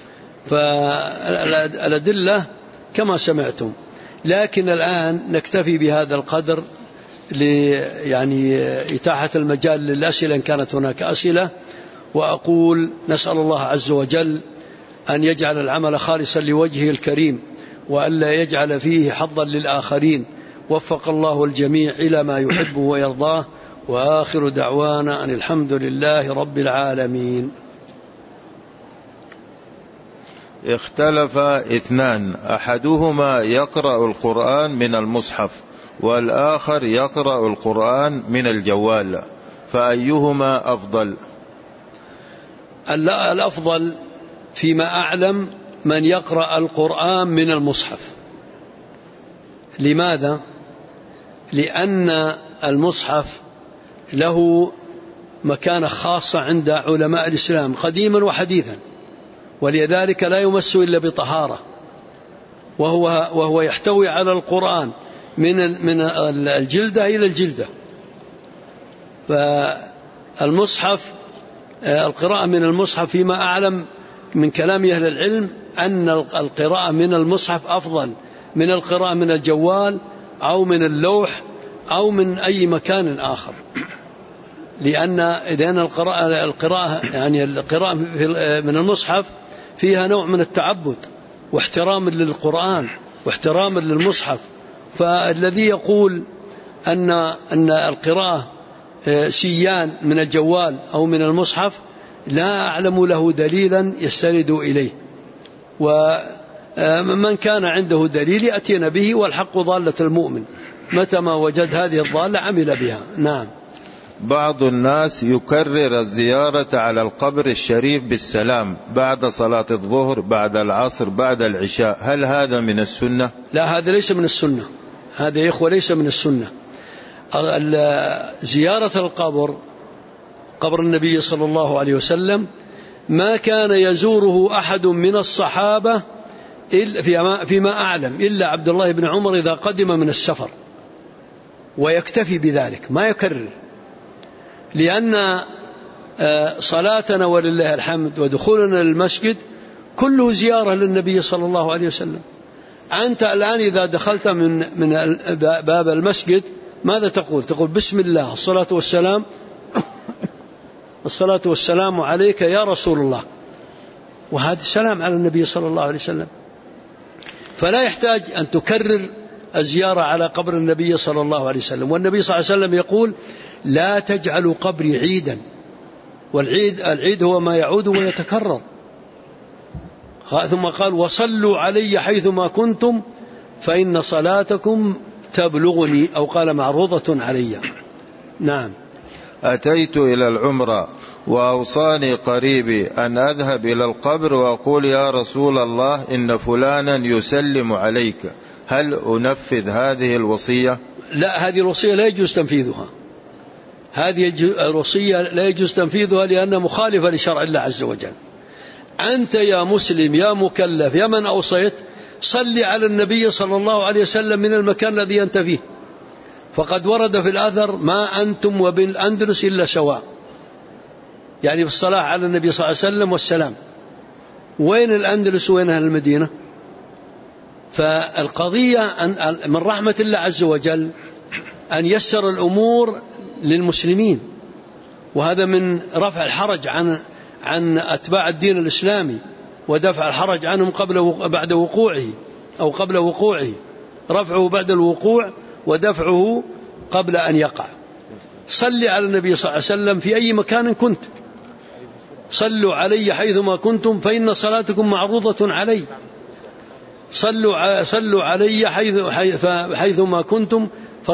فالأدلة كما سمعتم، لكن الآن نكتفي بهذا القدر يعني إتاحة المجال للأسئلة إن كانت هناك أسئلة. وأقول نسأل الله عز وجل أن يجعل العمل خالصا لوجهه الكريم، وألا يجعل فيه حظا للآخرين. وفق الله الجميع إلى ما يحب ويرضاه، وآخر دعوانا أن الحمد لله رب العالمين. اختلف اثنان، أحدهما يقرأ القرآن من المصحف، والآخر يقرأ القرآن من الجوال، فأيهما أفضل؟ الأفضل فيما أعلم من يقرأ القرآن من المصحف. لماذا؟ لأن المصحف له مكانة خاصة عند علماء الإسلام قديما وحديثا، ولذلك لا يمس إلا بطهارة، وهو يحتوي على القرآن من الجلدة إلى الجلدة. فالمصحف القراءة من المصحف فيما أعلم من كلام أهل العلم أن القراءة من المصحف أفضل من القراءة من الجوال أو من اللوح أو من أي مكان آخر، لأن القراءة يعني القراءة من المصحف فيها نوع من التعبد واحترام للقرآن واحترام للمصحف. فالذي يقول أن القراءة سيان من الجوال أو من المصحف لا أعلم له دليلا يستند إليه، ومن كان عنده دليل يأتينا به، والحق ضالة المؤمن، متى ما وجد هذه الضالة عمل بها. نعم. بعض الناس يكرر الزيارة على القبر الشريف بالسلام بعد صلاة الظهر، بعد العصر، بعد العشاء، هل هذا من السنة؟ لا، هذا ليس من السنة، هذا يا إخوة ليس من السنة. زيارة القبر، قبر النبي صلى الله عليه وسلم، ما كان يزوره أحد من الصحابة فيما أعلم إلا عبد الله بن عمر إذا قدم من السفر، ويكتفي بذلك ما يكرر، لأن صلاتنا ولله الحمد ودخولنا للمسجد كله زيارة للنبي صلى الله عليه وسلم. أنت الآن إذا دخلت من باب المسجد ماذا تقول؟ تقول بسم الله، الصلاة والسلام عليك يا رسول الله، وهذا سلام على النبي صلى الله عليه وسلم. فلا يحتاج أن تكرر الزيارة على قبر النبي صلى الله عليه وسلم. والنبي صلى الله عليه وسلم يقول: لا تجعلوا قبري عيدا، العيد هو ما يعود ويتكرر. ثم قال: وصلوا علي حيثما كنتم فإن صلاتكم تبلغني، أو قال معروضة علي. نعم. أتيت إلى العمرة وأوصاني قريبي أن أذهب إلى القبر وأقول: يا رسول الله إن فلانا يسلم عليك، هل أنفذ هذه الوصية؟ لا، هذه الوصية لا يجوز تنفيذها. هذه الوصية لا يجوز تنفيذها لأنها مخالفة لشرع الله عز وجل. أنت يا مسلم يا مكلف يا من أوصيت، صل على النبي صلى الله عليه وسلم من المكان الذي أنت فيه، فقد ورد في الأثر: ما أنتم وبالأندلس إلا سواء، يعني في الصلاة على النبي صلى الله عليه وسلم والسلام. وين الأندلس وين أهل المدينة؟ فالقضية من رحمة الله عز وجل أن يسر الأمور للمسلمين، وهذا من رفع الحرج عن أتباع الدين الإسلامي، ودفع الحرج عنهم بعد وقوعه أو قبل وقوعه، رفعه بعد الوقوع ودفعه قبل أن يقع. صل على النبي صلى الله عليه وسلم في أي مكان كنت، صلوا علي حيثما كنتم فإن صلاتكم معروضة علي. صلوا علي حيثما كنتم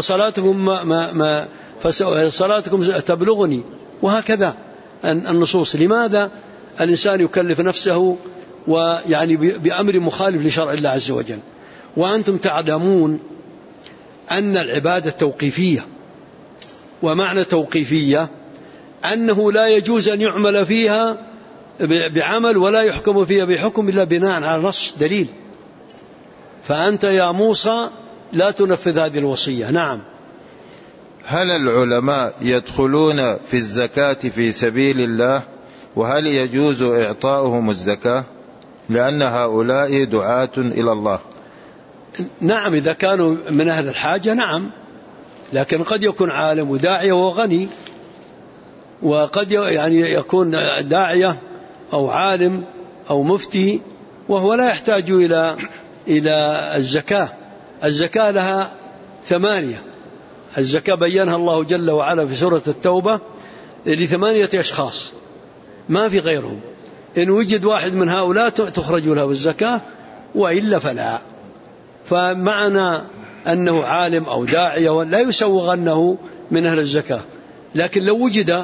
فصلاتكم تبلغني. وهكذا النصوص. لماذا الإنسان يكلف نفسه ويعني بأمر مخالف لشرع الله عز وجل؟ وأنتم تعلمون أن العبادة توقيفية، ومعنى توقيفية أنه لا يجوز أن يعمل فيها بعمل ولا يحكم فيها بحكم إلا بناء على نص دليل. فأنت يا موسى لا تنفذ هذه الوصية. نعم. هل العلماء يدخلون في الزكاة في سبيل الله؟ وهل يجوز إعطاؤهم الزكاة لأن هؤلاء دعاة إلى الله؟ نعم، إذا كانوا من أهل الحاجة نعم، لكن قد يكون عالم وداعية وغني، وقد يعني يكون داعية أو عالم أو مفتي وهو لا يحتاج إلى الزكاة. الزكاة لها 8. الزكاة بيّنها الله جل وعلا في سورة التوبة ل8 أشخاص ما في غيرهم. إن وجد واحد من هؤلاء تخرج له الزكاة، وإلا فلا. فمعنى أنه عالم أو داعية لا يسوغ أنه من أهل الزكاة، لكن لو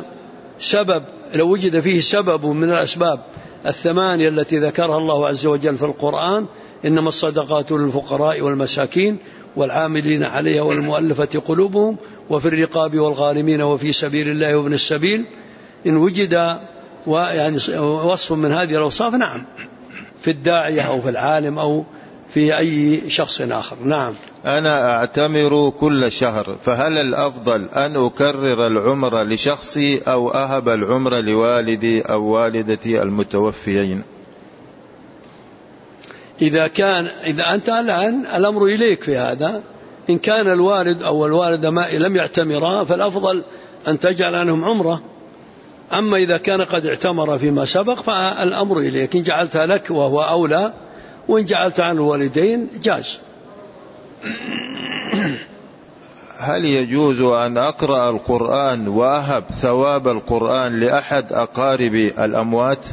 وجد فيه سبب من الأسباب 8 التي ذكرها الله عز وجل في القرآن: إنما الصدقات للفقراء والمساكين والعاملين عليها والمؤلفة قلوبهم وفي الرقاب والغارمين وفي سبيل الله وابن السبيل. إن وجد يعني وصف من هذه الأوصاف نعم، في الداعية أو في العالم أو في أي شخص آخر. نعم. أنا أعتمر كل شهر، فهل الأفضل أن أكرر العمرة لشخصي أو أهب العمرة لوالدي أو والدتي المتوفيين؟ إذا أنت الآن الأمر إليك في هذا. إن كان الوالد أو الوالدة لم يعتمرا فالأفضل أن تجعل عنهم عمرة. أما إذا كان قد اعتمر فيما سبق فالأمر إليك، إن جعلتها لك وهو أولى، وإن جعلت عن الوالدين جاز. هل يجوز أن أقرأ القرآن وأهب ثواب القرآن لأحد أقاربي الأموات؟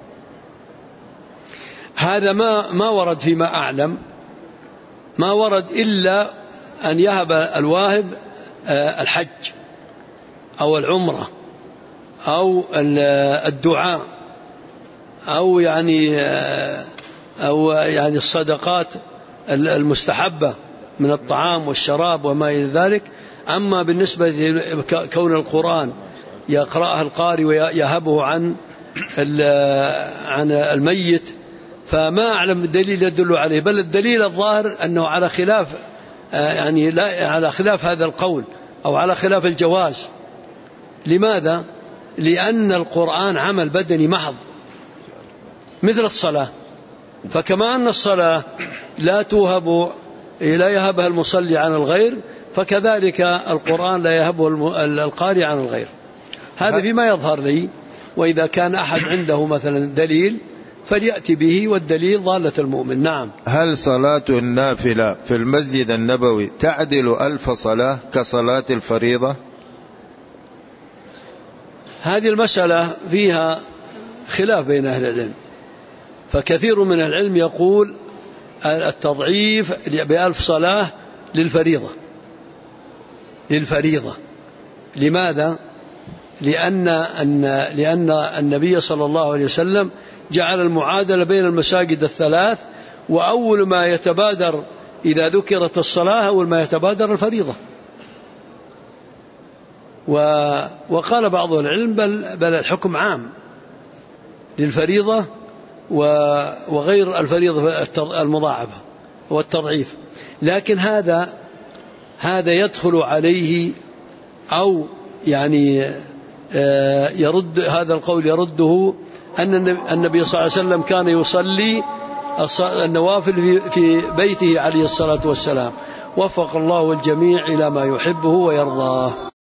هذا ما ورد فيما أعلم، ما ورد إلا أن يهب الواهب الحج أو العمرة أو الدعاء أو يعني الصدقات المستحبة من الطعام والشراب وما إلى ذلك. أما بالنسبة لكون القرآن يقرأه القارئ ويهبه عن الميت فما أعلم الدليل يدل عليه، بل الدليل الظاهر أنه على خلاف لا على خلاف هذا القول أو على خلاف الجواز. لماذا؟ لأن القرآن عمل بدني محض مثل الصلاة، فكما أن الصلاة لا يهبها المصلي عن الغير، فكذلك القرآن لا يهبه القارئ عن الغير. هذا فيما يظهر لي. وإذا كان أحد عنده مثلا دليل فليأتي به، والدليل ضالة المؤمن. نعم. هل صلاة النافلة في المسجد النبوي تعدل 1000 صلاة كصلاة الفريضة؟ هذه المسألة فيها خلاف بين أهل العلم، فكثير من العلم يقول التضعيف ب1000 صلاة للفريضة. لماذا؟ لأن النبي صلى الله عليه وسلم جعل المعادلة بين المساجد الثلاث، وأول ما يتبادر إذا ذكرت الصلاة أول ما يتبادر الفريضة. وقال بعض العلم بل الحكم عام للفريضة وغير الفريضة المضاعفة والتضعيف. لكن هذا يدخل عليه، أو يعني يرد هذا القول يرده أن النبي صلى الله عليه وسلم كان يصلي النوافل في بيته عليه الصلاة والسلام. وفق الله الجميع إلى ما يحبه ويرضاه.